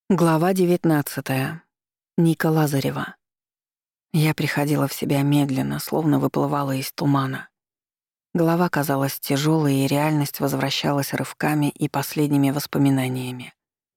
Глава 19. Ника Лазарева. Я приходила в себя медленно, словно выплывала из тумана. Голова казалась тяжелой, и реальность возвращалась рывками и последними воспоминаниями.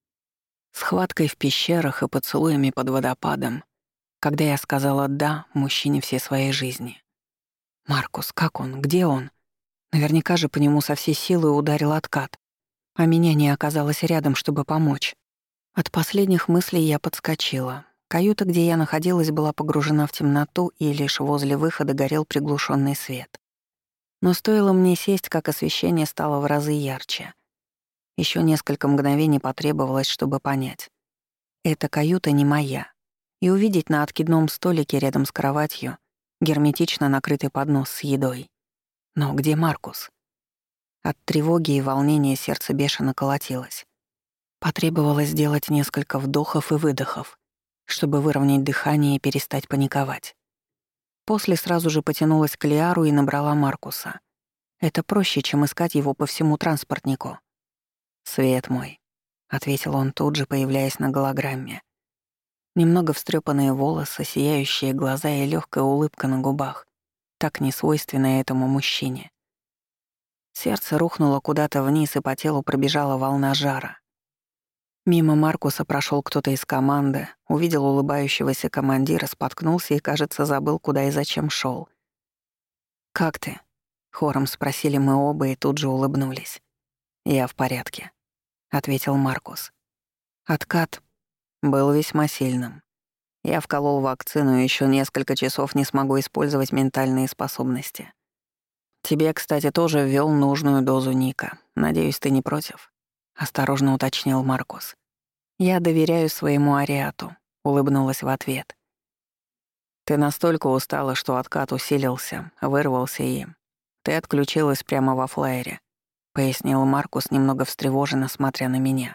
Схваткой в пещерах и поцелуями под водопадом, когда я сказала «да» мужчине всей своей жизни. Маркус, как он? Где он? Наверняка же по нему со всей силы ударил откат, а меня не оказалось рядом, чтобы помочь. От последних мыслей я подскочила. Каюта, где я находилась, была погружена в темноту, и лишь возле выхода горел приглушенный свет. Но стоило мне сесть, как освещение стало в разы ярче. Еще несколько мгновений потребовалось, чтобы понять. Эта каюта не моя. И увидеть на откидном столике рядом с кроватью герметично накрытый поднос с едой. Но где Маркус? От тревоги и волнения сердце бешено колотилось. Потребовалось сделать несколько вдохов и выдохов, чтобы выровнять дыхание и перестать паниковать. После сразу же потянулась к Лиару и набрала Маркуса. Это проще, чем искать его по всему транспортнику. «Свет мой», — ответил он тут же, появляясь на голограмме. Немного встрепанные волосы, сияющие глаза и легкая улыбка на губах, так несвойственная этому мужчине. Сердце рухнуло куда-то вниз, и по телу пробежала волна жара. Мимо Маркуса прошел кто-то из команды, увидел улыбающегося командира, споткнулся и, кажется, забыл, куда и зачем шел. «Как ты?» — хором спросили мы оба и тут же улыбнулись. «Я в порядке», — ответил Маркус. Откат был весьма сильным. Я вколол вакцину и еще несколько часов не смогу использовать ментальные способности. Тебе, кстати, тоже ввел нужную дозу Ника. Надеюсь, ты не против?» — осторожно уточнил Маркус. «Я доверяю своему Ариату», — улыбнулась в ответ. «Ты настолько устала, что откат усилился, вырвался и... Ты отключилась прямо во флайере», — пояснил Маркус, немного встревоженно смотря на меня.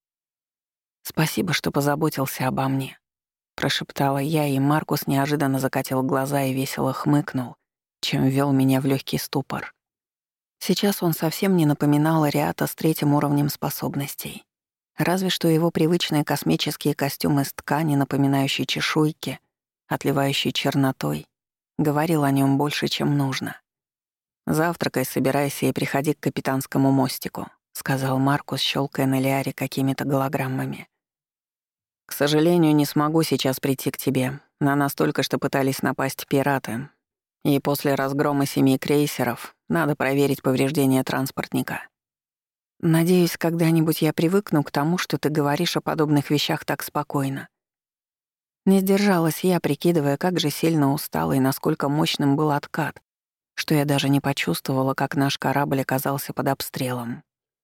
«Спасибо, что позаботился обо мне», — прошептала я, и Маркус неожиданно закатил глаза и весело хмыкнул, чем ввёл меня в легкий ступор. Сейчас он совсем не напоминал Ариата с третьим уровнем способностей. Разве что его привычные космические костюмы из ткани, напоминающие чешуйки, отливающие чернотой, говорил о нем больше, чем нужно. «Завтракай, собирайся и приходи к капитанскому мостику», — сказал Маркус, щелкая на Лиаре какими-то голограммами. «К сожалению, не смогу сейчас прийти к тебе. На нас только что пытались напасть пираты. И после разгрома 7 крейсеров надо проверить повреждения транспортника. Надеюсь, когда-нибудь я привыкну к тому, что ты говоришь о подобных вещах так спокойно». Не сдержалась я, прикидывая, как же сильно устала и насколько мощным был откат, что я даже не почувствовала, как наш корабль оказался под обстрелом.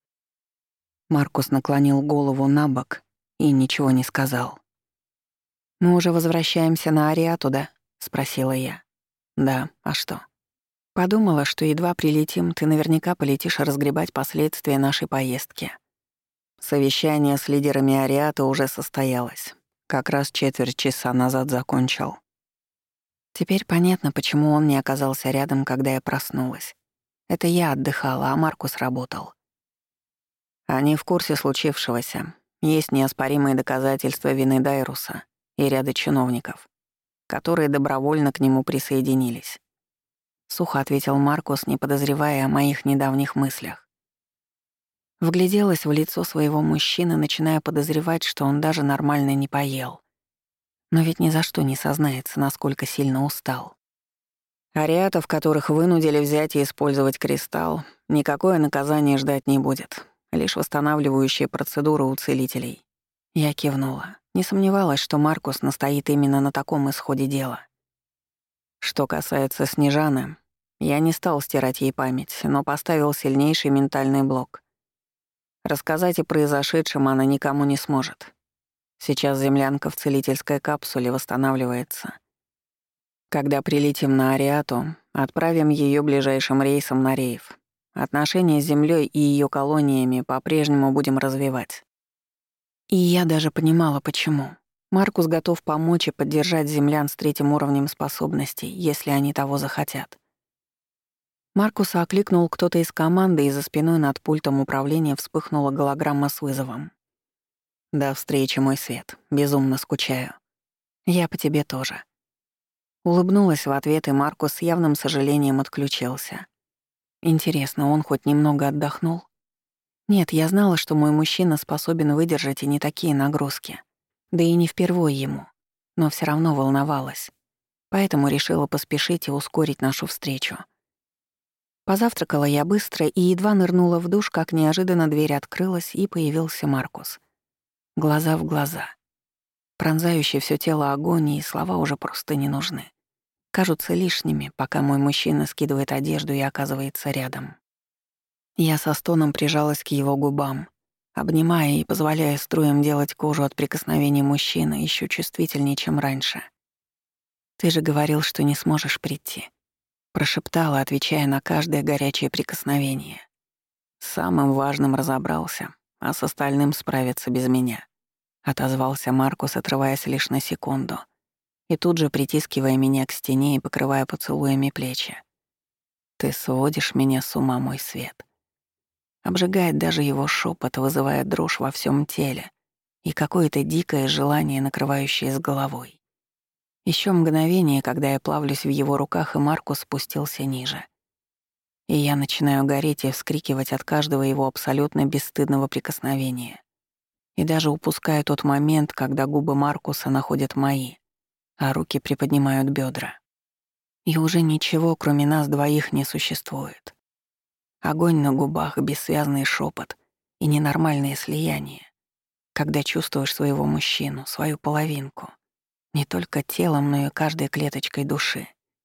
Маркус наклонил голову набок и ничего не сказал. «Мы уже возвращаемся на Ариату, да?» — спросила я. «Да, а что?» «Подумала, что едва прилетим, ты наверняка полетишь разгребать последствия нашей поездки». Совещание с лидерами Ариата уже состоялось. Как раз четверть часа назад закончил. Теперь понятно, почему он не оказался рядом, когда я проснулась. Это я отдыхала, а Маркус работал. Они в курсе случившегося. Есть неоспоримые доказательства вины Дайруса и ряда чиновников, которые добровольно к нему присоединились. Сухо ответил Маркус, не подозревая о моих недавних мыслях. Вгляделась в лицо своего мужчины, начиная подозревать, что он даже нормально не поел. Но ведь ни за что не сознается, насколько сильно устал. Ариатов, которых вынудили взять и использовать кристалл, никакое наказание ждать не будет. Лишь восстанавливающие процедуры у целителей. Я кивнула. Не сомневалась, что Маркус настоит именно на таком исходе дела. Что касается Снежаны, я не стал стирать ей память, но поставил сильнейший ментальный блок. Рассказать о произошедшем она никому не сможет. Сейчас землянка в целительской капсуле восстанавливается. Когда прилетим на Ариату, отправим ее ближайшим рейсом на Рейв. Отношения с Землей и ее колониями по-прежнему будем развивать. И я даже понимала, почему. Маркус готов помочь и поддержать землян с третьим уровнем способностей, если они того захотят. Маркуса окликнул кто-то из команды, и за спиной над пультом управления вспыхнула голограмма с вызовом. До встречи, мой свет. Безумно скучаю. Я по тебе тоже. Улыбнулась в ответ, и Маркус с явным сожалением отключился. Интересно, он хоть немного отдохнул? Нет, я знала, что мой мужчина способен выдержать и не такие нагрузки. Да и не впервой ему. Но все равно волновалась. Поэтому решила поспешить и ускорить нашу встречу. Позавтракала я быстро и едва нырнула в душ, как неожиданно дверь открылась, и появился Маркус. Глаза в глаза. Пронзающий всё тело огонь, и слова уже просто не нужны. Кажутся лишними, пока мой мужчина скидывает одежду и оказывается рядом. Я со стоном прижалась к его губам, обнимая и позволяя струям делать кожу от прикосновений мужчины ещё чувствительнее, чем раньше. «Ты же говорил, что не сможешь прийти», — прошептала, отвечая на каждое горячее прикосновение. «С самым важным разобрался, а с остальным справиться без меня», — отозвался Маркус, отрываясь лишь на секунду, и тут же притискивая меня к стене и покрывая поцелуями плечи. «Ты сводишь меня с ума, мой свет». Обжигает даже его шепот, вызывая дрожь во всем теле и какое-то дикое желание, накрывающее с головой. Еще мгновение, когда я плавлюсь в его руках, и Маркус спустился ниже. И я начинаю гореть и вскрикивать от каждого его абсолютно бесстыдного прикосновения. И даже упускаю тот момент, когда губы Маркуса находят мои, а руки приподнимают бедра. И уже ничего, кроме нас двоих, не существует. Огонь на губах, бессвязный шепот и ненормальное слияние, когда чувствуешь своего мужчину, свою половинку, не только телом, но и каждой клеточкой души.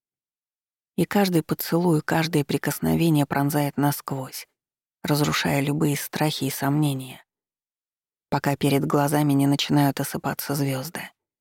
И каждый поцелуй, каждое прикосновение пронзает насквозь, разрушая любые страхи и сомнения, пока перед глазами не начинают осыпаться звезды.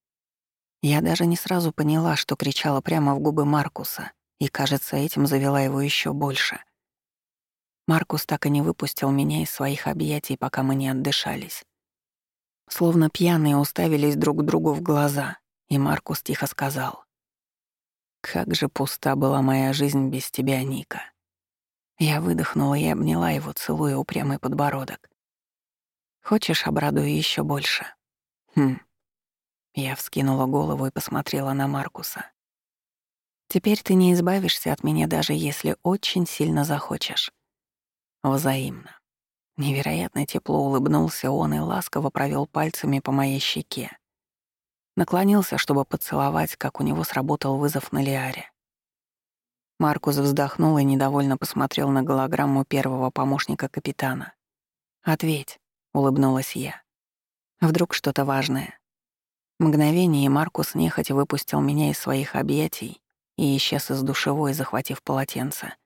Я даже не сразу поняла, что кричала прямо в губы Маркуса, и, кажется, этим завела его еще больше. Маркус так и не выпустил меня из своих объятий, пока мы не отдышались. Словно пьяные уставились друг другу в глаза, и Маркус тихо сказал: «Как же пуста была моя жизнь без тебя, Ника». Я выдохнула и обняла его, целуя упрямый подбородок. «Хочешь, обрадую еще больше?» «Хм». Я вскинула голову и посмотрела на Маркуса. «Теперь ты не избавишься от меня, даже если очень сильно захочешь». Взаимно. Невероятно тепло улыбнулся он и ласково провел пальцами по моей щеке. Наклонился, чтобы поцеловать, как у него сработал вызов на Лиаре. Маркус вздохнул и недовольно посмотрел на голограмму первого помощника капитана. «Ответь», — улыбнулась я. «Вдруг что-то важное». Мгновение, и Маркус нехотя выпустил меня из своих объятий и исчез из душевой, захватив полотенце.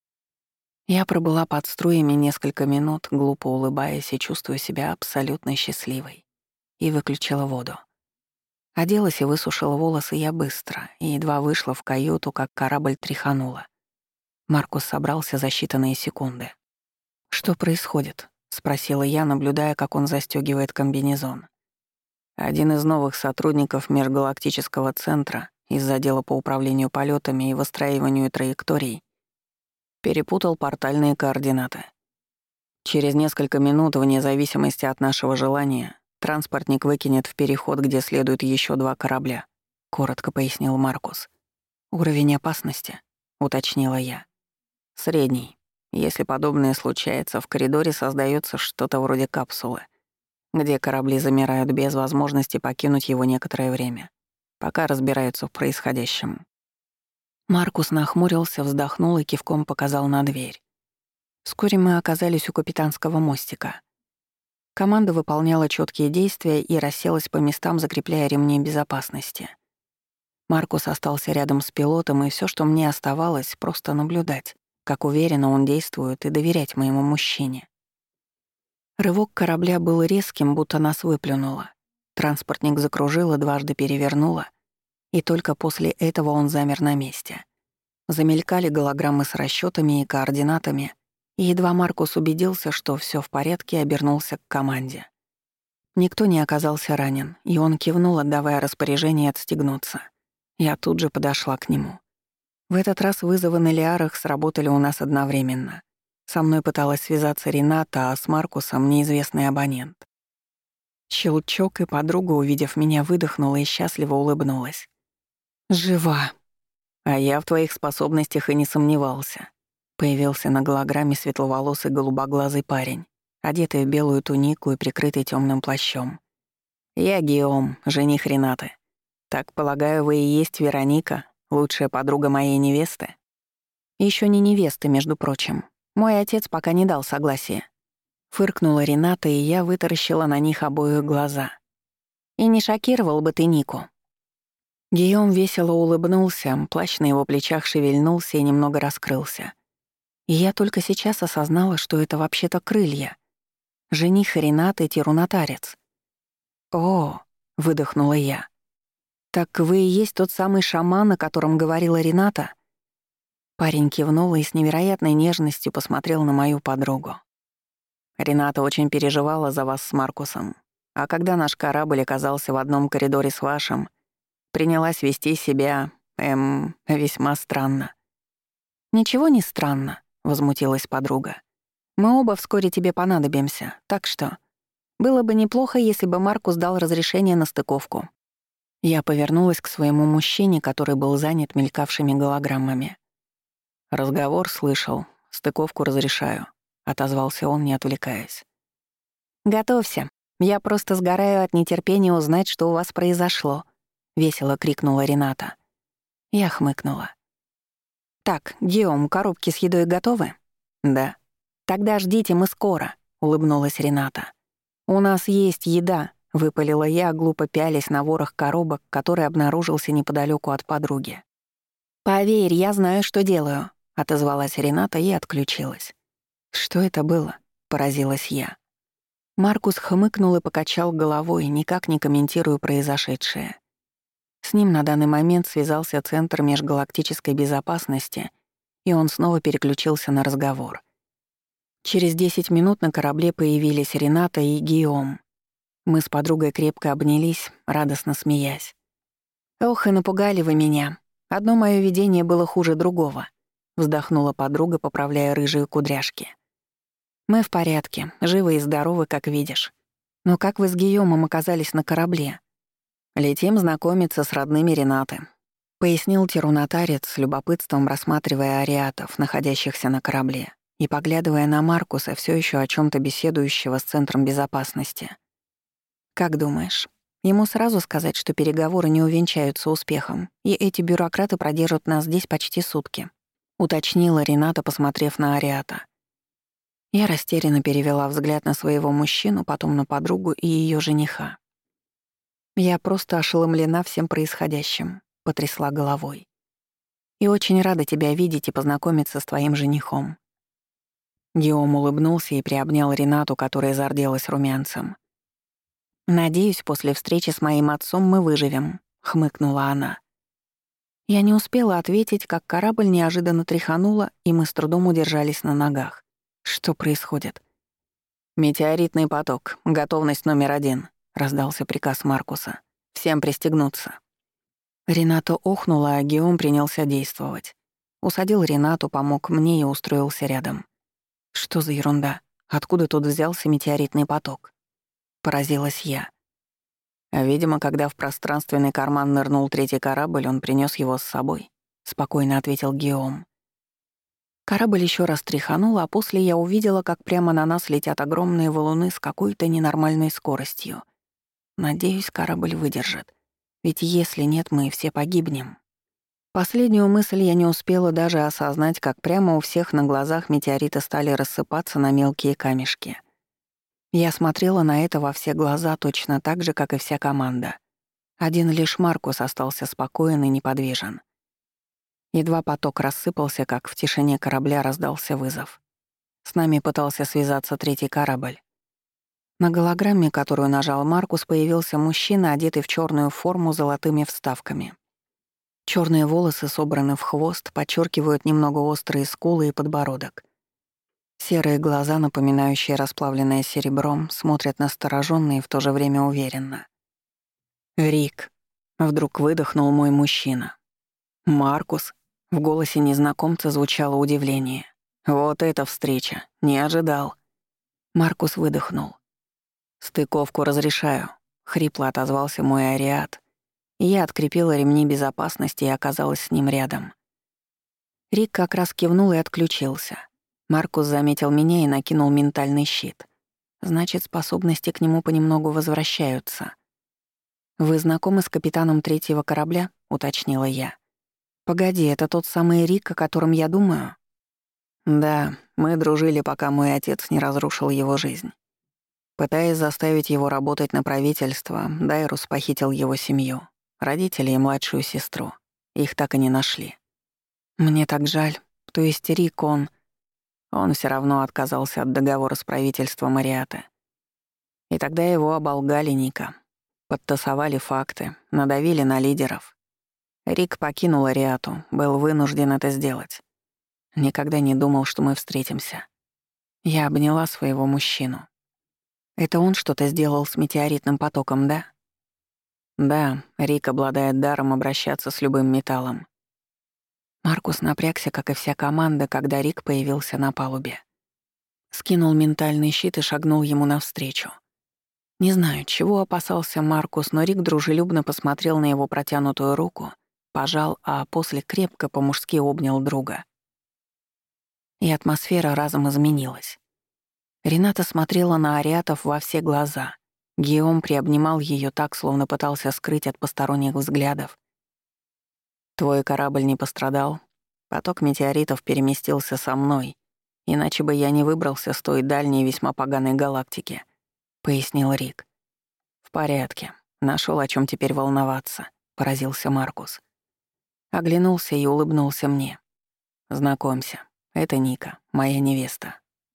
Я пробыла под струями несколько минут, глупо улыбаясь и чувствуя себя абсолютно счастливой, и выключила воду. Оделась и высушила волосы я быстро, и едва вышла в каюту, как корабль тряхануло. Маркус собрался за считанные секунды. «Что происходит?» — спросила я, наблюдая, как он застёгивает комбинезон. Один из новых сотрудников межгалактического центра из отдела по управлению полетами и выстраиванию траекторий перепутал портальные координаты. Через несколько минут, вне зависимости от нашего желания, транспортник выкинет в переход, где следует еще 2 корабля, коротко пояснил Маркус. «Уровень опасности?» — уточнила я. «Средний. Если подобное случается, в коридоре создается что-то вроде капсулы, где корабли замирают без возможности покинуть его некоторое время, пока разбираются в происходящем». Маркус нахмурился, вздохнул и кивком показал на дверь. Вскоре мы оказались у капитанского мостика. Команда выполняла четкие действия и расселась по местам, закрепляя ремни безопасности. Маркус остался рядом с пилотом, и все, что мне оставалось, просто наблюдать, как уверенно он действует, и доверять моему мужчине. Рывок корабля был резким, будто нас выплюнуло. Транспортник закружило, дважды перевернуло, и только после этого он замер на месте. Замелькали голограммы с расчетами и координатами, и едва Маркус убедился, что все в порядке, обернулся к команде. Никто не оказался ранен, и он кивнул, отдавая распоряжение отстегнуться. Я тут же подошла к нему. В этот раз вызовы на Лиарах сработали у нас одновременно. Со мной пыталась связаться Рената, а с Маркусом — неизвестный абонент. Щелчок, и подруга, увидев меня, выдохнула и счастливо улыбнулась. «Жива!» «А я в твоих способностях и не сомневался». Появился на голограмме светловолосый голубоглазый парень, одетый в белую тунику и прикрытый темным плащом. «Я Гийом, жених Ренаты. Так, полагаю, вы и есть Вероника, лучшая подруга моей невесты?» Еще не невесты, между прочим. Мой отец пока не дал согласия. Фыркнула Рената, и я вытаращила на них обоих глаза. «И не шокировал бы ты Нику». Гийом весело улыбнулся, плащ на его плечах шевельнулся и немного раскрылся. И я только сейчас осознала, что это вообще-то крылья. Жених Ренаты — тирунатарец. «О!» — выдохнула я. «Так вы и есть тот самый шаман, о котором говорила Рената?» Парень кивнул и с невероятной нежностью посмотрел на мою подругу. «Рената очень переживала за вас с Маркусом, а когда наш корабль оказался в одном коридоре с вашим, принялась вести себя, весьма странно». «Ничего не странно», — возмутилась подруга. «Мы оба вскоре тебе понадобимся, так что было бы неплохо, если бы Маркус дал разрешение на стыковку». Я повернулась к своему мужчине, который был занят мелькавшими голограммами. «Разговор слышал, стыковку разрешаю», — отозвался он, не отвлекаясь. «Готовься. Я просто сгораю от нетерпения узнать, что у вас произошло», — весело крикнула Рената. Я хмыкнула. «Так, Гийом, коробки с едой готовы?» «Да». «Тогда ждите, мы скоро», — улыбнулась Рената. «У нас есть еда», — выпалила я, глупо пялясь на ворох коробок, который обнаружился неподалеку от подруги. «Поверь, я знаю, что делаю», — отозвалась Рената и отключилась. «Что это было?» — поразилась я. Маркус хмыкнул и покачал головой, никак не комментируя произошедшее. С ним на данный момент связался Центр межгалактической безопасности, и он снова переключился на разговор. Через 10 минут на корабле появились Рената и Гийом. Мы с подругой крепко обнялись, радостно смеясь. «Ох, и напугали вы меня. Одно моё видение было хуже другого», — вздохнула подруга, поправляя рыжие кудряшки. «Мы в порядке, живы и здоровы, как видишь. Но как вы с Гийомом оказались на корабле?» «Летим знакомиться с родными Ренаты», — пояснил тирунатарец с любопытством, рассматривая ариатов, находящихся на корабле, и поглядывая на Маркуса, всё ещё о чём-то беседующего с Центром безопасности. «Как думаешь, ему сразу сказать, что переговоры не увенчаются успехом, и эти бюрократы продержат нас здесь почти сутки?» — уточнила Рената, посмотрев на ариата. Я растерянно перевела взгляд на своего мужчину, потом на подругу и её жениха. «Я просто ошеломлена всем происходящим», — потрясла головой. «И очень рада тебя видеть и познакомиться с твоим женихом». Гийом улыбнулся и приобнял Ренату, которая зарделась румянцем. «Надеюсь, после встречи с моим отцом мы выживем», — хмыкнула она. Я не успела ответить, как корабль неожиданно тряхануло, и мы с трудом удержались на ногах. Что происходит? «Метеоритный поток. Готовность номер 1», — раздался приказ Маркуса. «Всем пристегнуться». Рената охнула, а Гийом принялся действовать. Усадил Ренату, помог мне и устроился рядом. «Что за ерунда? Откуда тут взялся метеоритный поток?» Поразилась я. «Видимо, когда в пространственный карман нырнул третий корабль, он принёс его с собой», — спокойно ответил Гийом. Корабль ещё раз тряханул, а после я увидела, как прямо на нас летят огромные валуны с какой-то ненормальной скоростью. Надеюсь, корабль выдержит. Ведь если нет, мы все погибнем. Последнюю мысль я не успела даже осознать, как прямо у всех на глазах метеориты стали рассыпаться на мелкие камешки. Я смотрела на это во все глаза точно так же, как и вся команда. Один лишь Маркус остался спокоен и неподвижен. Едва поток рассыпался, как в тишине корабля раздался вызов. С нами пытался связаться третий корабль. На голограмме, которую нажал Маркус, появился мужчина, одетый в чёрную форму с золотыми вставками. Чёрные волосы собраны в хвост, подчёркивают немного острые скулы и подбородок. Серые глаза, напоминающие расплавленное серебром, смотрят настороженно и в то же время уверенно. «Рик», — вдруг выдохнул мой мужчина. «Маркус», — в голосе незнакомца звучало удивление. «Вот эта встреча! Не ожидал!» Маркус выдохнул. «Стыковку разрешаю», — хрипло отозвался мой ариат, и я открепила ремни безопасности и оказалась с ним рядом. Рик как раз кивнул и отключился. Маркус заметил меня и накинул ментальный щит. Значит, способности к нему понемногу возвращаются. «Вы знакомы с капитаном третьего корабля?» — уточнила я. «Погоди, это тот самый Рик, о котором я думаю?» «Да, мы дружили, пока мой отец не разрушил его жизнь. Пытаясь заставить его работать на правительство, Дайрус похитил его семью, родителей и младшую сестру. Их так и не нашли. Мне так жаль. То есть Рик, Он все равно отказался от договора с правительством Ариаты. И тогда его оболгали Ника. Подтасовали факты, надавили на лидеров. Рик покинул Ариату, был вынужден это сделать. Никогда не думал, что мы встретимся. Я обняла своего мужчину. Это он что-то сделал с метеоритным потоком, да? Да, Рик обладает даром обращаться с любым металлом. Маркус напрягся, как и вся команда, когда Рик появился на палубе. Скинул ментальный щит и шагнул ему навстречу. Не знаю, чего опасался Маркус, но Рик дружелюбно посмотрел на его протянутую руку, пожал, а после крепко по-мужски обнял друга. И атмосфера разом изменилась. Рената смотрела на ариатов во все глаза. Гийом приобнимал ее так, словно пытался скрыть от посторонних взглядов. «Твой корабль не пострадал. Поток метеоритов переместился со мной, иначе бы я не выбрался с той дальней весьма поганой галактики», — пояснил Рик. «В порядке. Нашел, о чем теперь волноваться», — поразился Маркус. Оглянулся и улыбнулся мне. «Знакомься, это Ника, моя невеста».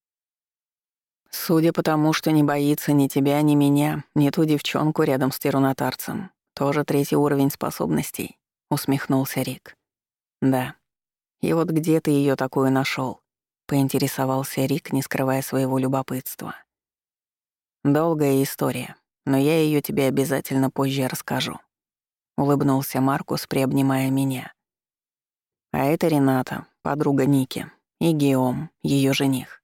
«Судя по тому, что не боится ни тебя, ни меня, ни ту девчонку рядом с тирунатарцем, тоже третий уровень способностей», — усмехнулся Рик. «Да. И вот где ты ее такую нашел? Поинтересовался Рик, не скрывая своего любопытства. «Долгая история, но я ее тебе обязательно позже расскажу», — улыбнулся Маркус, приобнимая меня. «А это Рената, подруга Ники, и Гийом, ее жених».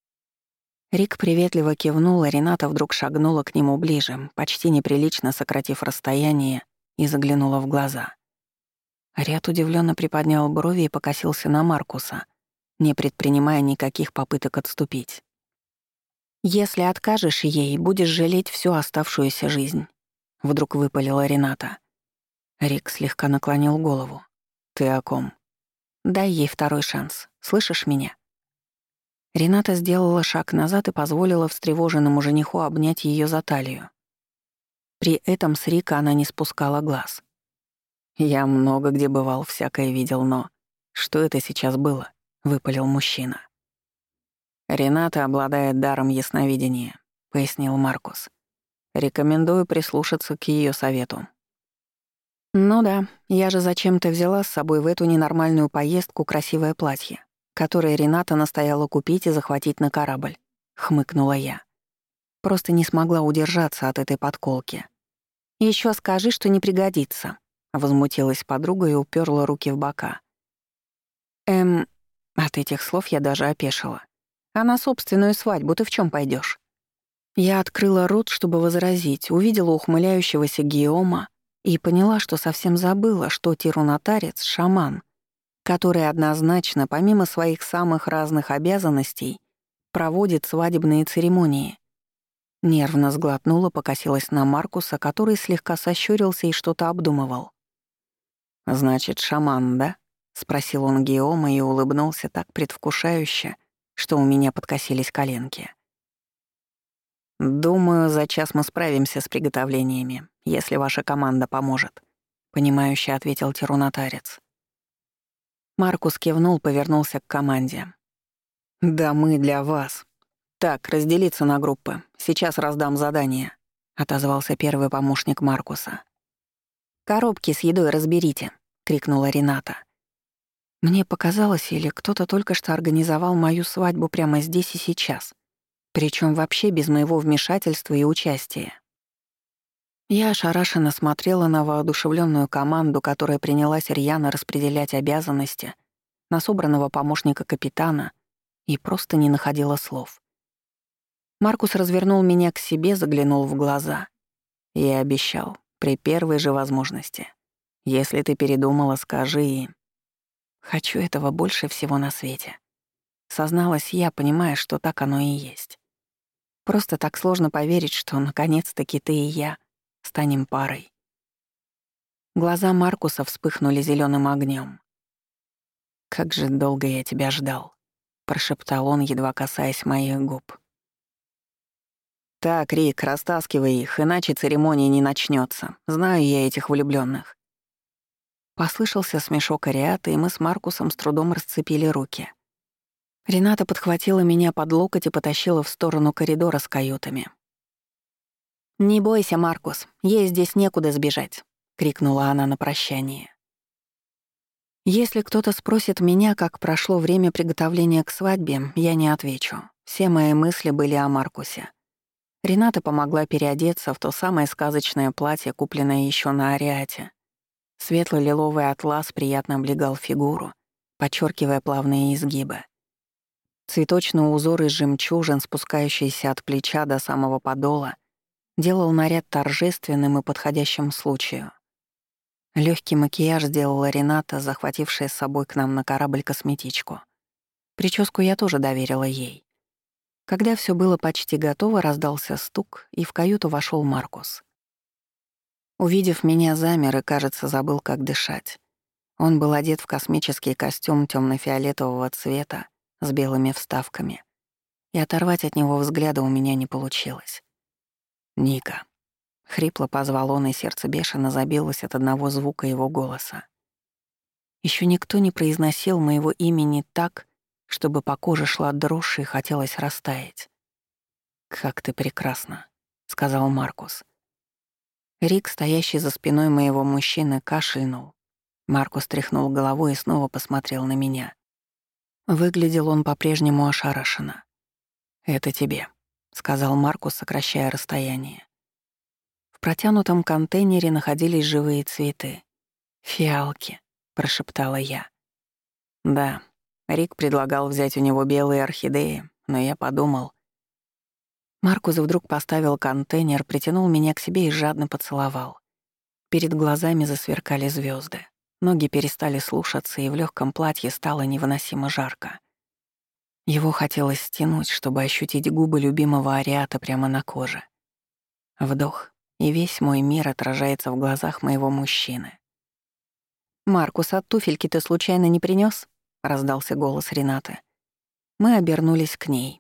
Рик приветливо кивнул, а Рената вдруг шагнула к нему ближе, почти неприлично сократив расстояние, и заглянула в глаза. Ариат удивленно приподнял брови и покосился на Маркуса, не предпринимая никаких попыток отступить. «Если откажешь ей, будешь жалеть всю оставшуюся жизнь», — вдруг выпалила Рената. Рик слегка наклонил голову. «Ты о ком?» «Дай ей второй шанс. Слышишь меня?» Рената сделала шаг назад и позволила встревоженному жениху обнять ее за талию. При этом с Рика она не спускала глаз. «Я много где бывал, всякое видел, но... Что это сейчас было?» — выпалил мужчина. «Рената обладает даром ясновидения», — пояснил Маркус. «Рекомендую прислушаться к ее совету». «Ну да, я же зачем-то взяла с собой в эту ненормальную поездку красивое платье, которое Рената настояла купить и захватить на корабль», — хмыкнула я. Просто не смогла удержаться от этой подколки. «Ещё скажи, что не пригодится», — возмутилась подруга и упёрла руки в бока. От этих слов я даже опешила. «А на собственную свадьбу ты в чём пойдёшь?» Я открыла рот, чтобы возразить, увидела ухмыляющегося Гийома и поняла, что совсем забыла, что тирунатарец — шаман, который однозначно, помимо своих самых разных обязанностей, проводит свадебные церемонии. Нервно сглотнула, покосилась на Маркуса, который слегка сощурился и что-то обдумывал. «Значит, шаман, да?» — спросил он Гийома и улыбнулся так предвкушающе, что у меня подкосились коленки. «Думаю, за час мы справимся с приготовлениями, если ваша команда поможет», — понимающе ответил тирунатарец. Маркус кивнул, повернулся к команде. «Да мы для вас. Так, разделиться на группы. Сейчас раздам задание», — отозвался первый помощник Маркуса. «Коробки с едой разберите», — крикнула Рената. Мне показалось, или кто-то только что организовал мою свадьбу прямо здесь и сейчас, причем вообще без моего вмешательства и участия. Я ошарашенно смотрела на воодушевленную команду, которая принялась рьяно распределять обязанности, на собранного помощника капитана, и просто не находила слов. Маркус развернул меня к себе, заглянул в глаза. Я обещал, при первой же возможности. Если ты передумала, скажи и... Хочу этого больше всего на свете. Созналась я, понимая, что так оно и есть. Просто так сложно поверить, что наконец-таки ты и я станем парой. Глаза Маркуса вспыхнули зеленым огнем. «Как же долго я тебя ждал», — прошептал он, едва касаясь моих губ. «Так, Рик, растаскивай их, иначе церемония не начнется. Знаю я этих влюбленных. Послышался смешок Ариаты, и мы с Маркусом с трудом расцепили руки. Рената подхватила меня под локоть и потащила в сторону коридора с каютами. «Не бойся, Маркус, ей здесь некуда сбежать», — крикнула она на прощание. Если кто-то спросит меня, как прошло время приготовления к свадьбе, я не отвечу. Все мои мысли были о Маркусе. Рената помогла переодеться в то самое сказочное платье, купленное еще на Ариате. Светло-лиловый атлас приятно облегал фигуру, подчеркивая плавные изгибы. Цветочный узор из жемчужин, спускающийся от плеча до самого подола, делал наряд торжественным и подходящим случаю. Легкий макияж сделала Рената, захватившая с собой к нам на корабль косметичку. Прическу я тоже доверила ей. Когда все было почти готово, раздался стук, и в каюту вошел Маркус. Увидев меня, замер и, кажется, забыл, как дышать. Он был одет в космический костюм темно-фиолетового цвета с белыми вставками, и оторвать от него взгляда у меня не получилось. «Ника», — хрипло позвал он, и сердце бешено забилось от одного звука его голоса. Еще никто не произносил моего имени так, чтобы по коже шла дрожь и хотелось растаять. «Как ты прекрасна», — сказал Маркус. Рик, стоящий за спиной моего мужчины, кашельнул. Маркус тряхнул головой и снова посмотрел на меня. Выглядел он по-прежнему ошарашенно. «Это тебе», — сказал Маркус, сокращая расстояние. В протянутом контейнере находились живые цветы. «Фиалки», — прошептала я. «Да, Рик предлагал взять у него белые орхидеи, но я подумал...» Маркус вдруг поставил контейнер, притянул меня к себе и жадно поцеловал. Перед глазами засверкали звезды. Ноги перестали слушаться, и в легком платье стало невыносимо жарко. Его хотелось стянуть, чтобы ощутить губы любимого Ариата прямо на коже. Вдох, и весь мой мир отражается в глазах моего мужчины. «Маркус, а туфельки ты случайно не принёс?» — раздался голос Ренаты. Мы обернулись к ней.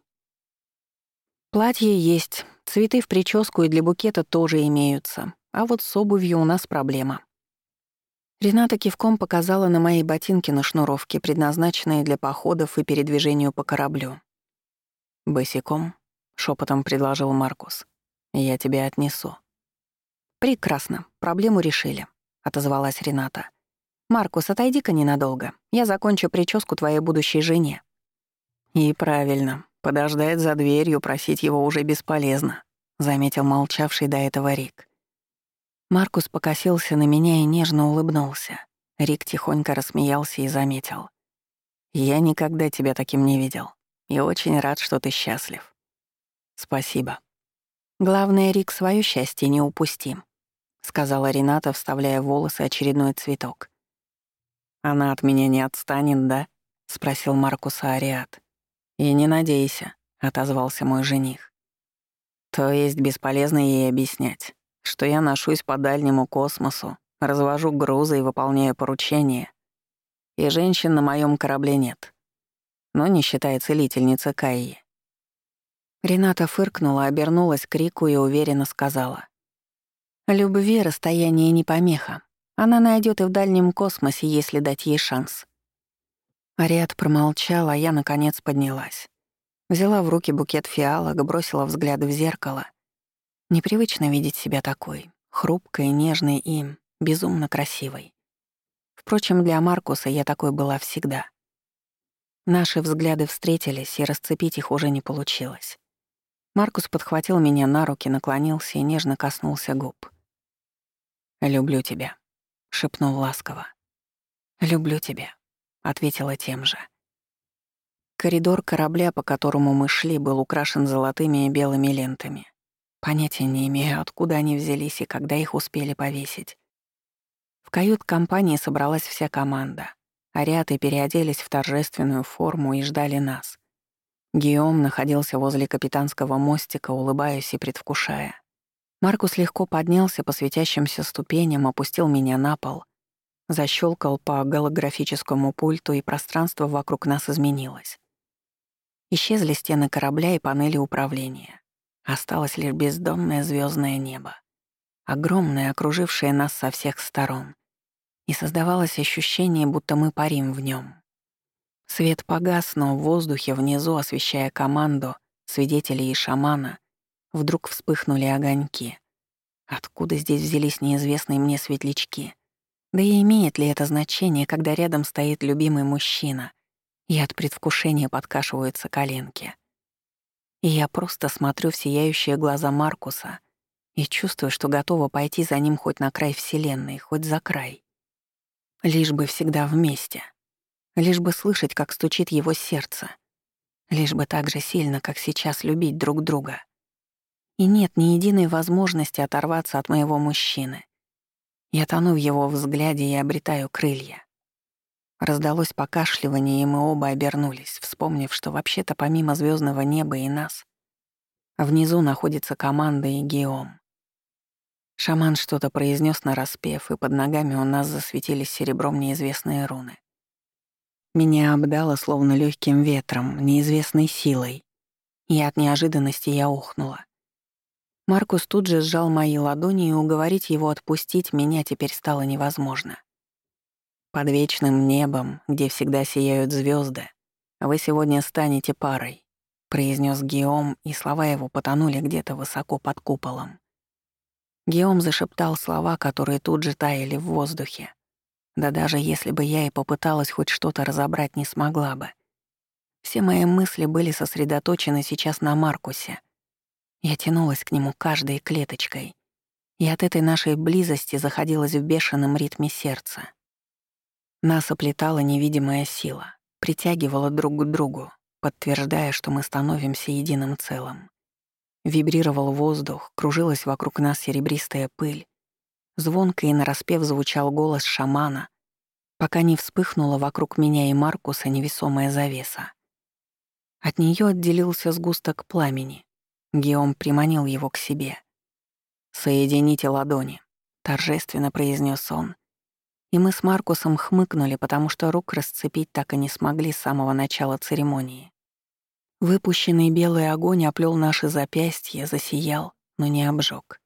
«Платье есть, цветы в прическу и для букета тоже имеются, а вот с обувью у нас проблема». Рената кивком показала на мои ботинки на шнуровке, предназначенные для походов и передвижению по кораблю. «Босиком?» — шепотом предложил Маркус. «Я тебя отнесу». «Прекрасно, проблему решили», — отозвалась Рената. «Маркус, отойди-ка ненадолго. Я закончу прическу твоей будущей жене». «И правильно. Подождать за дверью, просить его уже бесполезно», — заметил молчавший до этого Рик. Маркус покосился на меня и нежно улыбнулся. Рик тихонько рассмеялся и заметил. «Я никогда тебя таким не видел. И очень рад, что ты счастлив». «Спасибо». «Главное, Рик, своё счастье не упусти», — сказала Рената, вставляя в волосы очередной цветок. «Она от меня не отстанет, да?» — спросил Маркуса Ариат. «И не надейся», — отозвался мой жених. «То есть бесполезно ей объяснять, что я ношусь по дальнему космосу, развожу грузы и выполняю поручения, и женщин на моем корабле нет, но не считая целительницы Кайи». Рената фыркнула, обернулась к Рику и уверенно сказала. «Любви расстояние не помеха. Она найдет и в дальнем космосе, если дать ей шанс». Ариат промолчал, а я, наконец, поднялась. Взяла в руки букет фиалок, бросила взгляд в зеркало. Непривычно видеть себя такой, хрупкой, нежной и безумно красивой. Впрочем, для Маркуса я такой была всегда. Наши взгляды встретились, и расцепить их уже не получилось. Маркус подхватил меня на руки, наклонился и нежно коснулся губ. «Люблю тебя», — шепнул ласково. «Люблю тебя», — ответила тем же. Коридор корабля, по которому мы шли, был украшен золотыми и белыми лентами. Понятия не имею, откуда они взялись и когда их успели повесить. В кают-компании собралась вся команда. Ариаты переоделись в торжественную форму и ждали нас. Гийом находился возле капитанского мостика, улыбаясь и предвкушая. Маркус легко поднялся по светящимся ступеням, опустил меня на пол, защелкал по голографическому пульту, и пространство вокруг нас изменилось. Исчезли стены корабля и панели управления. Осталось лишь бездонное звездное небо, огромное, окружившее нас со всех сторон. И создавалось ощущение, будто мы парим в нем. Свет погас, но в воздухе внизу, освещая команду, свидетелей и шамана, вдруг вспыхнули огоньки. Откуда здесь взялись неизвестные мне светлячки? Да и имеет ли это значение, когда рядом стоит любимый мужчина, и от предвкушения подкашиваются коленки? И я просто смотрю в сияющие глаза Маркуса и чувствую, что готова пойти за ним хоть на край вселенной, хоть за край. Лишь бы всегда вместе. Лишь бы слышать, как стучит его сердце. Лишь бы так же сильно, как сейчас, любить друг друга. И нет ни единой возможности оторваться от моего мужчины. Я тону в его взгляде и обретаю крылья. Раздалось покашливание, и мы оба обернулись, вспомнив, что вообще-то помимо звездного неба и нас, внизу находится команда и Гийом. Шаман что-то произнес нараспев, и под ногами у нас засветились серебром неизвестные руны. Меня обдало словно легким ветром, неизвестной силой, и от неожиданности я ухнула. Маркус тут же сжал мои ладони, и уговорить его отпустить меня теперь стало невозможно. «Под вечным небом, где всегда сияют звезды, вы сегодня станете парой», — произнес Гийом, и слова его потонули где-то высоко под куполом. Гийом зашептал слова, которые тут же таяли в воздухе. Да даже если бы я и попыталась хоть что-то разобрать, не смогла бы. Все мои мысли были сосредоточены сейчас на Маркусе. Я тянулась к нему каждой клеточкой, и от этой нашей близости заходилась в бешеном ритме сердца. Нас оплетала невидимая сила, притягивала друг к другу, подтверждая, что мы становимся единым целым. Вибрировал воздух, кружилась вокруг нас серебристая пыль. Звонко и нараспев звучал голос шамана, пока не вспыхнула вокруг меня и Маркуса невесомая завеса. От нее отделился сгусток пламени. Гийом приманил его к себе. «Соедините ладони», — торжественно произнес он. И мы с Маркусом хмыкнули, потому что рук расцепить так и не смогли с самого начала церемонии. Выпущенный белый огонь оплел наши запястья, засиял, но не обжег.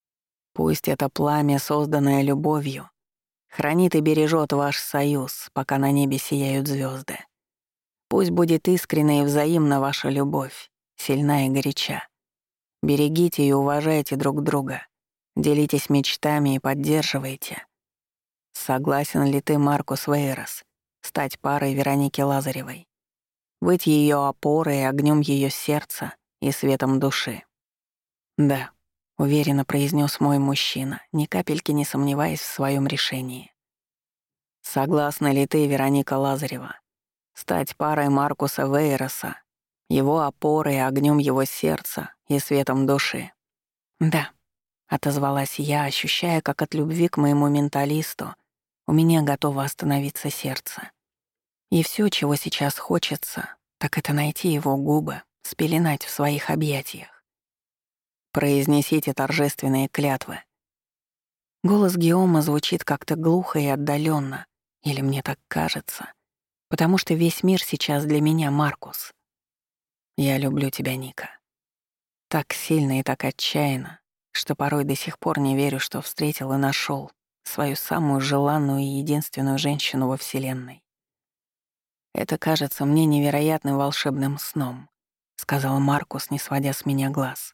Пусть это пламя, созданное любовью, хранит и бережет ваш союз, пока на небе сияют звезды. Пусть будет искренна и взаимна ваша любовь, сильна и горяча. Берегите и уважайте друг друга, делитесь мечтами и поддерживайте. Согласен ли ты, Маркус Вейрос, стать парой Вероники Лазаревой? Быть ее опорой, огнем ее сердца и светом души. Да, уверенно произнес мой мужчина, ни капельки не сомневаясь в своем решении. Согласна ли ты, Вероника Лазарева, стать парой Маркуса Вейроса, его опорой, огнем его сердца и светом души? Да, отозвалась я, ощущая, как от любви к моему менталисту у меня готово остановиться сердце. И все, чего сейчас хочется, так это найти его губы, спеленать в своих объятиях. Произнесите торжественные клятвы. Голос Гийома звучит как-то глухо и отдаленно, или мне так кажется, потому что весь мир сейчас для меня Маркус. Я люблю тебя, Ника. Так сильно и так отчаянно, что порой до сих пор не верю, что встретил и нашел свою самую желанную и единственную женщину во Вселенной. «Это кажется мне невероятным волшебным сном», — сказал Маркус, не сводя с меня глаз.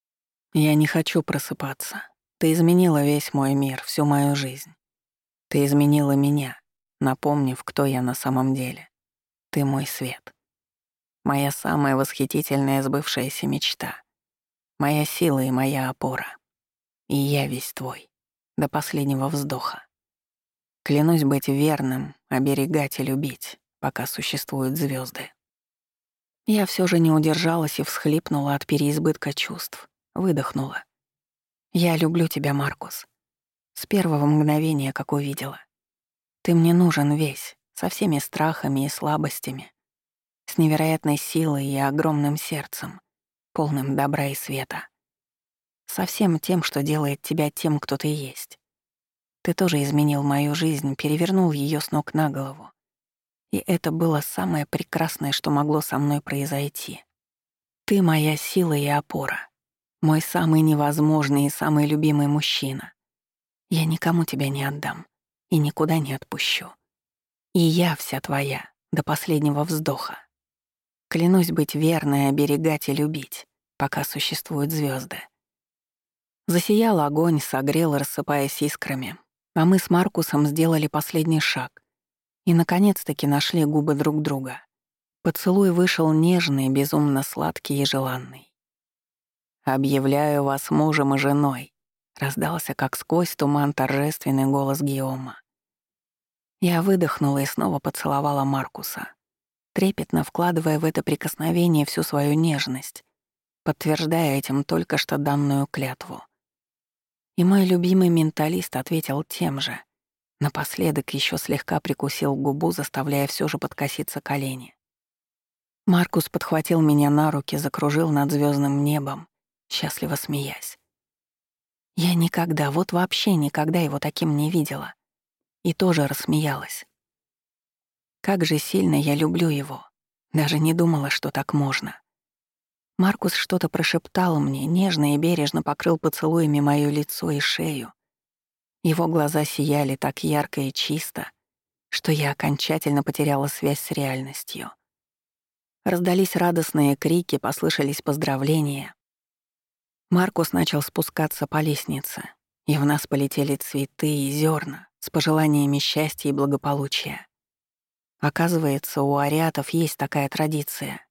«Я не хочу просыпаться. Ты изменила весь мой мир, всю мою жизнь. Ты изменила меня, напомнив, кто я на самом деле. Ты мой свет. Моя самая восхитительная сбывшаяся мечта. Моя сила и моя опора. И я весь твой, до последнего вздоха. Клянусь быть верным, оберегать и любить, пока существуют звезды. Я все же не удержалась и всхлипнула от переизбытка чувств. Выдохнула. «Я люблю тебя, Маркус. С первого мгновения, как увидела. Ты мне нужен весь, со всеми страхами и слабостями, с невероятной силой и огромным сердцем, полным добра и света. Со всем тем, что делает тебя тем, кто ты есть. Ты тоже изменил мою жизнь, перевернул ее с ног на голову. И это было самое прекрасное, что могло со мной произойти. Ты моя сила и опора. Мой самый невозможный и самый любимый мужчина. Я никому тебя не отдам и никуда не отпущу. И я вся твоя, до последнего вздоха. Клянусь быть верной, оберегать и любить, пока существуют звезды. Засиял огонь, согрел, рассыпаясь искрами, а мы с Маркусом сделали последний шаг и, наконец-таки, нашли губы друг друга. Поцелуй вышел нежный, безумно сладкий и желанный. «Объявляю вас мужем и женой», — раздался, как сквозь туман, торжественный голос Гийома. Я выдохнула и снова поцеловала Маркуса, трепетно вкладывая в это прикосновение всю свою нежность, подтверждая этим только что данную клятву. И мой любимый менталист ответил тем же. Напоследок еще слегка прикусил губу, заставляя все же подкоситься колени. Маркус подхватил меня на руки, закружил над звездным небом, счастливо смеясь. Я никогда, вот вообще никогда его таким не видела. И тоже рассмеялась. Как же сильно я люблю его. Даже не думала, что так можно. Маркус что-то прошептал мне, нежно и бережно покрыл поцелуями моё лицо и шею. Его глаза сияли так ярко и чисто, что я окончательно потеряла связь с реальностью. Раздались радостные крики, послышались поздравления. Маркус начал спускаться по лестнице, и в нас полетели цветы и зерна с пожеланиями счастья и благополучия. Оказывается, у ариатов есть такая традиция.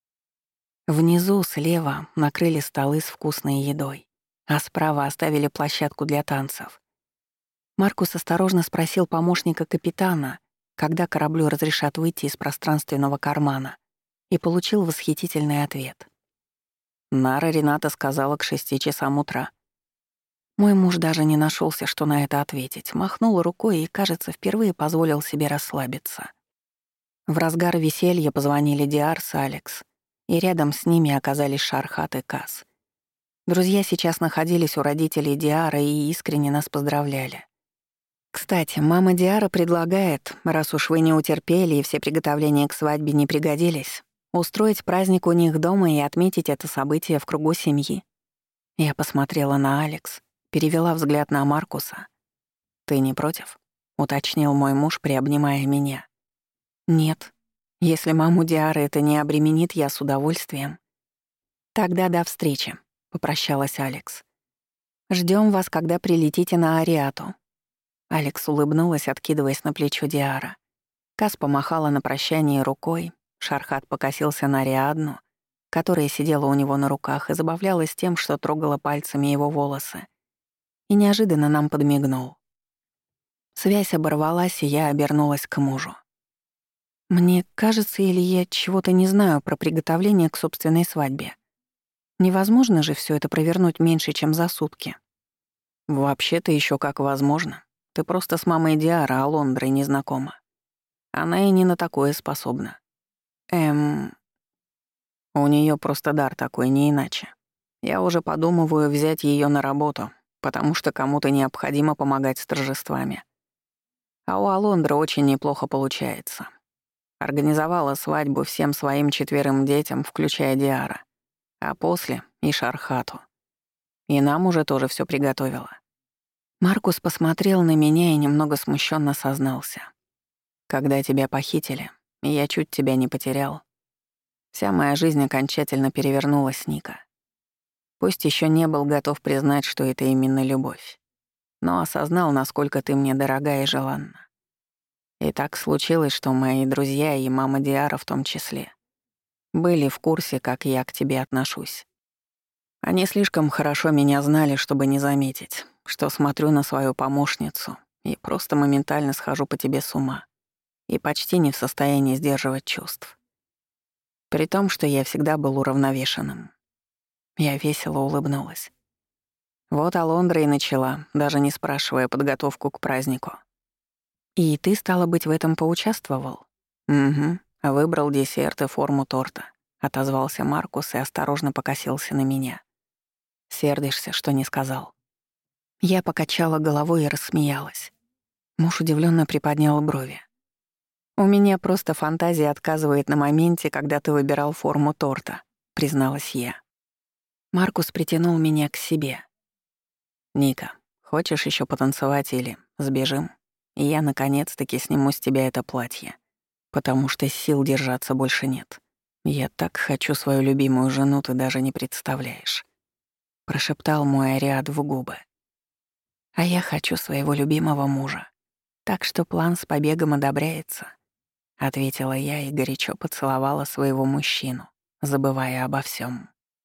Внизу, слева, накрыли столы с вкусной едой, а справа оставили площадку для танцев. Маркус осторожно спросил помощника капитана, когда кораблю разрешат выйти из пространственного кармана, и получил восхитительный ответ. Нара Рената сказала к 6 часам утра. Мой муж даже не нашелся, что на это ответить, махнул рукой и, кажется, впервые позволил себе расслабиться. В разгар веселья позвонили Диар с Алекс, и рядом с ними оказались Шархат и Кас. Друзья сейчас находились у родителей Диара и искренне нас поздравляли. Кстати, мама Диара предлагает, раз уж вы не утерпели и все приготовления к свадьбе не пригодились, устроить праздник у них дома и отметить это событие в кругу семьи. Я посмотрела на Алекс, перевела взгляд на Маркуса. «Ты не против?» — уточнил мой муж, приобнимая меня. «Нет. Если маму Диары это не обременит, я с удовольствием». «Тогда до встречи», — попрощалась Алекс. «Ждём вас, когда прилетите на Ариату». Алекс улыбнулась, откидываясь на плечо Диара. Кас помахала на прощание рукой, Шархат покосился на Ариадну, которая сидела у него на руках и забавлялась тем, что трогала пальцами его волосы, и неожиданно нам подмигнул. Связь оборвалась, и я обернулась к мужу. Мне кажется, или я чего-то не знаю про приготовление к собственной свадьбе. Невозможно же всё это провернуть меньше, чем за сутки. Вообще-то ещё как возможно. Ты просто с мамой Диара, Алондрой, не знакома. Она и не на такое способна. У неё просто дар такой, не иначе. Я уже подумываю взять её на работу, потому что кому-то необходимо помогать с торжествами. А у Алондры очень неплохо получается. Организовала свадьбу всем своим 4 детям, включая Диара. А после — и Шархату. И нам уже тоже всё приготовила. Маркус посмотрел на меня и немного смущенно сознался. «Когда тебя похитили, я чуть тебя не потерял. Вся моя жизнь окончательно перевернулась, Ника. Пусть еще не был готов признать, что это именно любовь, но осознал, насколько ты мне дорога и желанна. И так случилось, что мои друзья и мама Диара в том числе были в курсе, как я к тебе отношусь. Они слишком хорошо меня знали, чтобы не заметить, что смотрю на свою помощницу и просто моментально схожу по тебе с ума и почти не в состоянии сдерживать чувств. При том, что я всегда был уравновешенным. Я весело улыбнулась. Вот Алондра и начала, даже не спрашивая подготовку к празднику. «И ты, стало быть, в этом поучаствовал?» «Угу. Выбрал десерт и форму торта», — отозвался Маркус и осторожно покосился на меня. «Сердишься, что не сказал?» Я покачала головой и рассмеялась. Муж удивленно приподнял брови. «У меня просто фантазия отказывает на моменте, когда ты выбирал форму торта», — призналась я. Маркус притянул меня к себе. «Ника, хочешь еще потанцевать или сбежим? И я наконец-таки сниму с тебя это платье, потому что сил держаться больше нет. Я так хочу свою любимую жену, ты даже не представляешь», — прошептал мой Ариад в губы. «А я хочу своего любимого мужа, так что план с побегом одобряется», — ответила я и горячо поцеловала своего мужчину, забывая обо всем.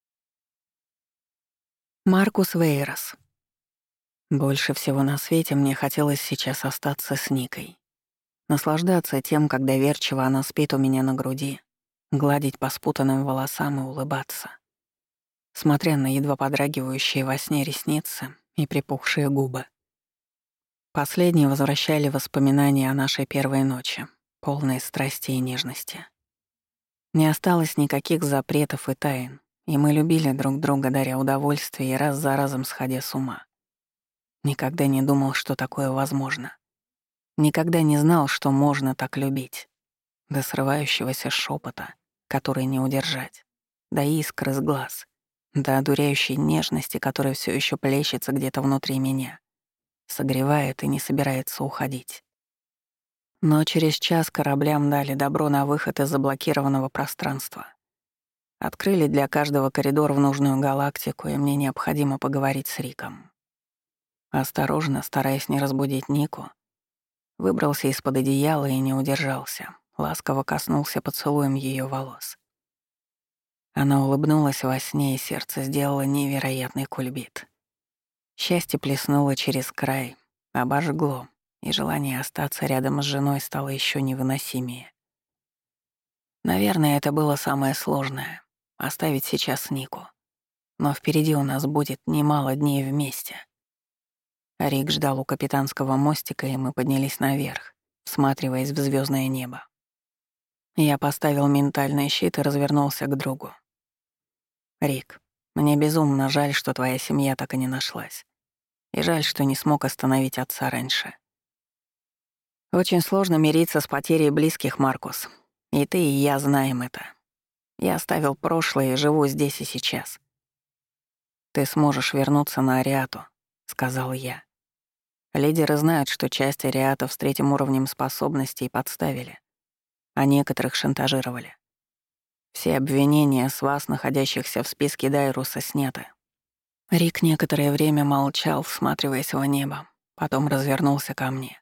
Маркус Вейрос. Больше всего на свете мне хотелось сейчас остаться с Никой. Наслаждаться тем, как доверчиво она спит у меня на груди, гладить по спутанным волосам и улыбаться, смотря на едва подрагивающие во сне ресницы и припухшие губы. Последние возвращали воспоминания о нашей первой ночи, полные страсти и нежности. Не осталось никаких запретов и тайн, и мы любили друг друга, даря удовольствие и раз за разом сходя с ума. Никогда не думал, что такое возможно. Никогда не знал, что можно так любить. До срывающегося шепота, который не удержать, до искр из глаз, до одуряющей нежности, которая все еще плещется где-то внутри меня, согревает и не собирается уходить. Но через час кораблям дали добро на выход из заблокированного пространства. Открыли для каждого коридор в нужную галактику, и мне необходимо поговорить с Риком. Осторожно, стараясь не разбудить Нику, выбрался из-под одеяла и не удержался, ласково коснулся поцелуем ее волос. Она улыбнулась во сне, и сердце сделало невероятный кульбит. Счастье плеснуло через край, обожгло, и желание остаться рядом с женой стало еще невыносимее. Наверное, это было самое сложное — оставить сейчас Нику. Но впереди у нас будет немало дней вместе. Рик ждал у капитанского мостика, и мы поднялись наверх, всматриваясь в звездное небо. Я поставил ментальный щит и развернулся к другу. «Рик, мне безумно жаль, что твоя семья так и не нашлась. И жаль, что не смог остановить отца раньше. Очень сложно мириться с потерей близких, Маркус. И ты, и я знаем это. Я оставил прошлое и живу здесь и сейчас. Ты сможешь вернуться на Ариату», — сказал я. Лидеры знают, что часть ариатов с третьим уровнем способностей подставили, а некоторых шантажировали. Все обвинения с вас, находящихся в списке Дайруса, сняты. Рик некоторое время молчал, всматриваясь в небо, потом развернулся ко мне.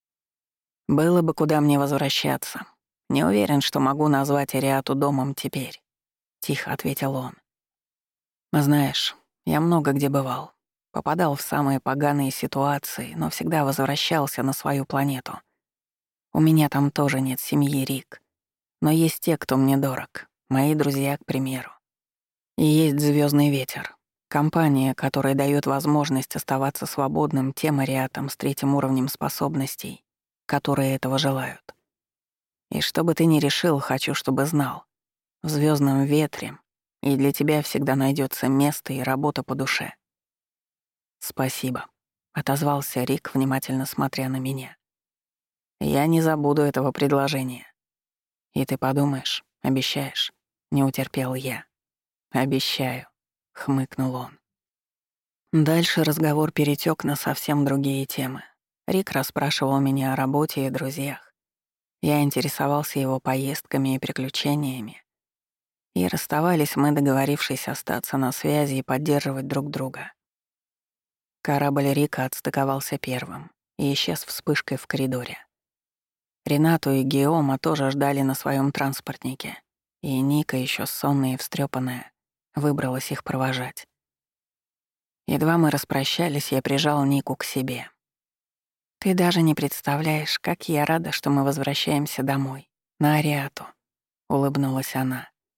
«Было бы куда мне возвращаться. Не уверен, что могу назвать Ариату домом теперь», — тихо ответил он. «Знаешь, я много где бывал. Попадал в самые поганые ситуации, но всегда возвращался на свою планету. У меня там тоже нет семьи, Рик. Но есть те, кто мне дорог. Мои друзья, к примеру. И есть Звездный ветер. Компания, которая дает возможность оставаться свободным тем ариатам с третьим уровнем способностей, которые этого желают. И что бы ты ни решил, хочу, чтобы знал. В Звездном ветре и для тебя всегда найдется место и работа по душе. «Спасибо», — отозвался Рик, внимательно смотря на меня. «Я не забуду этого предложения. И ты подумаешь, обещаешь?» — не утерпел я. «Обещаю», — хмыкнул он. Дальше разговор перетек на совсем другие темы. Рик расспрашивал меня о работе и друзьях. Я интересовался его поездками и приключениями. И расставались мы, договорившись остаться на связи и поддерживать друг друга. Корабль Рика отстыковался первым и исчез вспышкой в коридоре. Ренату и Геома тоже ждали на своем транспортнике, и Ника, еще сонная и встрепанная, выбралась их провожать. Едва мы распрощались, я прижал Нику к себе. «Ты даже не представляешь, как я рада, что мы возвращаемся домой, на Ариату», — улыбнулась она.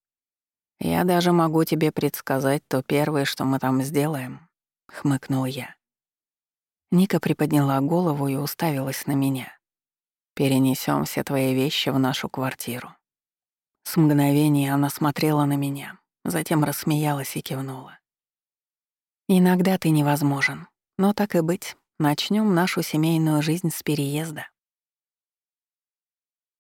«Я даже могу тебе предсказать то первое, что мы там сделаем», — хмыкнул я. Ника приподняла голову и уставилась на меня. «Перенесём все твои вещи в нашу квартиру». С мгновения она смотрела на меня, затем рассмеялась и кивнула. «Иногда ты невозможен, но так и быть, начнём нашу семейную жизнь с переезда».